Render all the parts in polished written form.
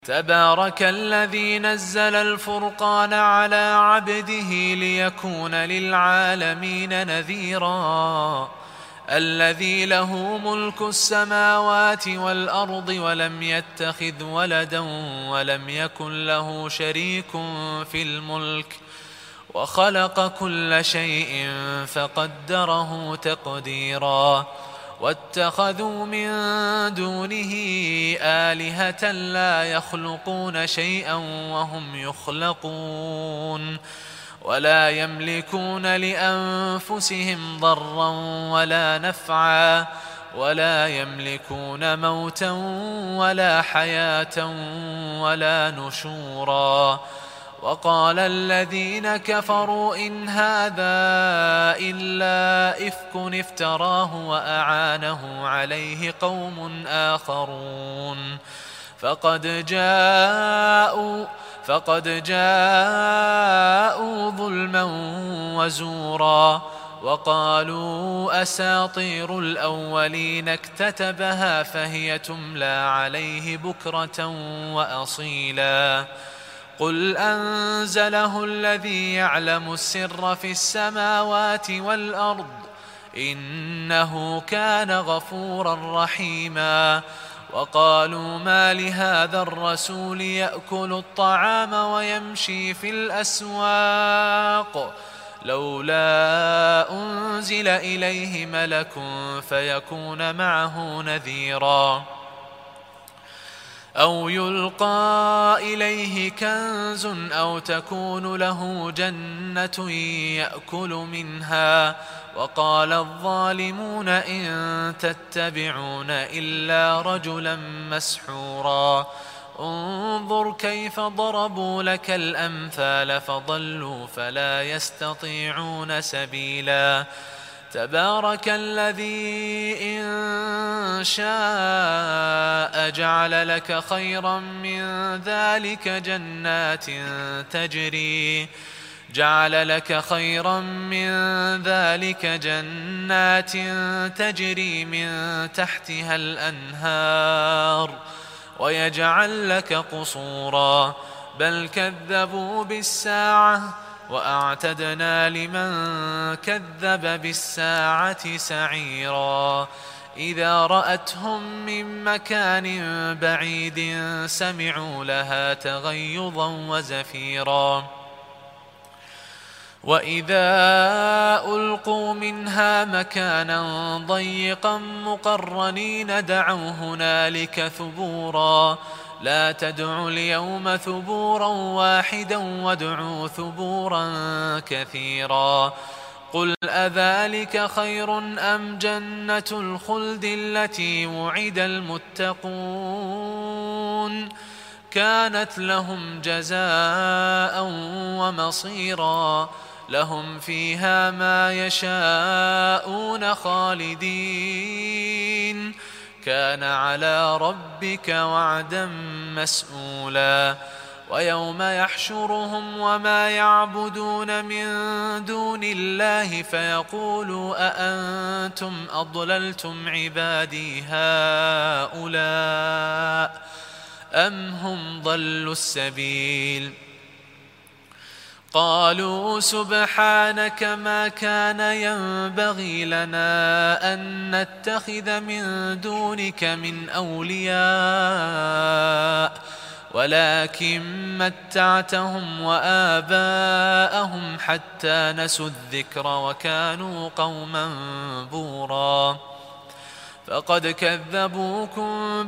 تبارك الذي نزل الفرقان على عبده ليكون للعالمين نذيرا الذي له ملك السماوات والأرض ولم يتخذ ولدا ولم يكن له شريك في الملك وخلق كل شيء فقدره تقديرا واتخذوا من دونه آلهة لا يخلقون شيئا وهم يخلقون ولا يملكون لأنفسهم ضرا ولا نفعا ولا يملكون موتا ولا حياة ولا نشورا وقال الذين كفروا إن هذا إلا إفك افتراه وأعانه عليه قوم آخرون فقد جاءوا ظلما وزورا وقالوا أساطير الأولين اكتتبها فهي تملى عليه بكرة وأصيلا قل أنزله الذي يعلم السر في السماوات والأرض إنه كان غفورا رحيما وقالوا ما لهذا الرسول يأكل الطعام ويمشي في الأسواق لولا أنزل إليه ملك فيكون معه نذيرا أو يلقى إليه كنز أو تكون له جنة يأكل منها وقال الظالمون إن تتبعون إلا رجلا مسحورا انظر كيف ضربوا لك الأمثال فضلوا فلا يستطيعون سبيلا تبارك الذي إن شاء جعل لك خيرا من ذلك جنات تجري من تحتها الأنهار ويجعل لك قصورا بل كذبوا بالساعة وأعتدنا لمن كذب بالساعة سعيرا إذا رأتهم من مكان بعيد سمعوا لها تغيظا وزفيرا وإذا ألقوا منها مكانا ضيقا مقرنين دعوا هنالك ثبورا لا تدعوا اليوم ثبورا واحدا وادعوا ثبورا كثيرا قل أذلك خير أم جنة الخلد التي وعد المتقون كانت لهم جزاء ومصيرا لهم فيها ما يشاءون خالدين كان على ربك وعدا مسئولا ويوم يحشرهم وما يعبدون من دون الله فيقولوا أأنتم أضللتم عبادي هؤلاء أم هم ضلوا السبيل قالوا سبحانك ما كان ينبغي لنا أن نتخذ من دونك من أولياء ولكن متعتهم وآباءهم حتى نسوا الذكر وكانوا قوما بورا فقد كذبوكم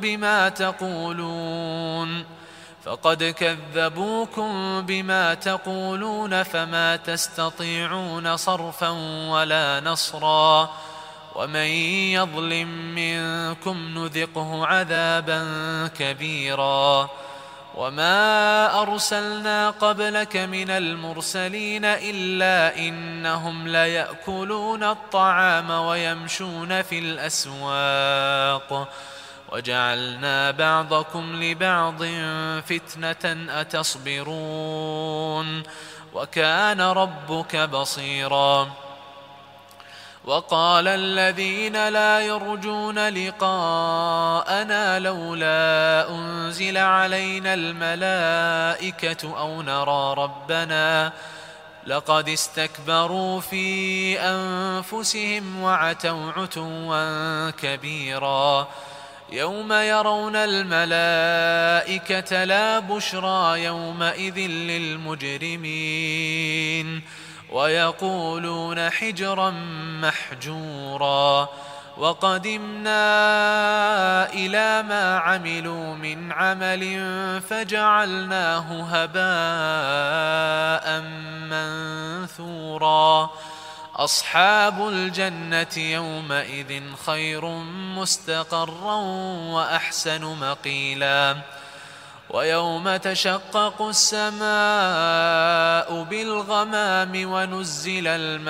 بما تقولون فما تستطيعون صرفا ولا نصرا ومن يظلم منكم نذقه عذابا كبيرا وما أرسلنا قبلك من المرسلين إلا إنهم ليأكلون الطعام ويمشون في الأسواق وجعلنا بعضكم لبعض فتنة أتصبرون وكان ربك بصيرا وقال الذين لا يرجون لقاءنا لولا أنزل علينا الملائكة أو نرى ربنا لقد استكبروا في أنفسهم وعتوا عتوا كبيرا يوم يرون الملائكة لا بشرى يومئذ للمجرمين ويقولون حجرا محجورا وقدمنا إلى ما عملوا من عمل فجعلناه هباء منثورا أصحاب الجنة يومئذ خير مستقرا وأحسن مقيلا ويوم تشقق السماء بالغمام ونزل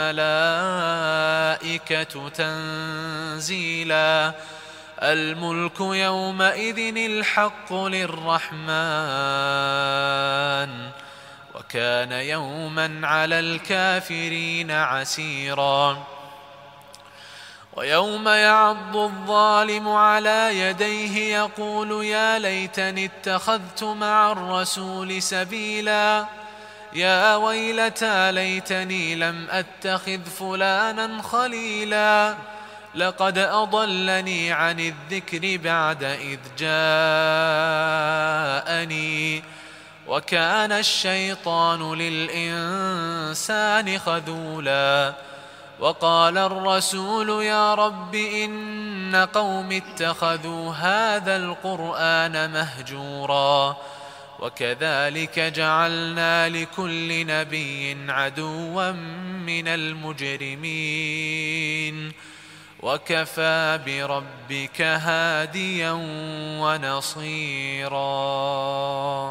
الملائكة تنزيلا الملك يومئذ الحق للرحمن وكان يوما على الكافرين عسيرا ويوم يعض الظالم على يديه يقول يا ليتني اتخذت مع الرسول سبيلا يا ويلتى ليتني لم أتخذ فلانا خليلا لقد أضلني عن الذكر بعد إذ جاءني وكان الشيطان للإنسان خذولا وقال الرسول يا رب إن قوم اتخذوا هذا القرآن مهجورا وكذلك جعلنا لكل نبي عدوا من المجرمين وكفى بربك هاديا ونصيرا.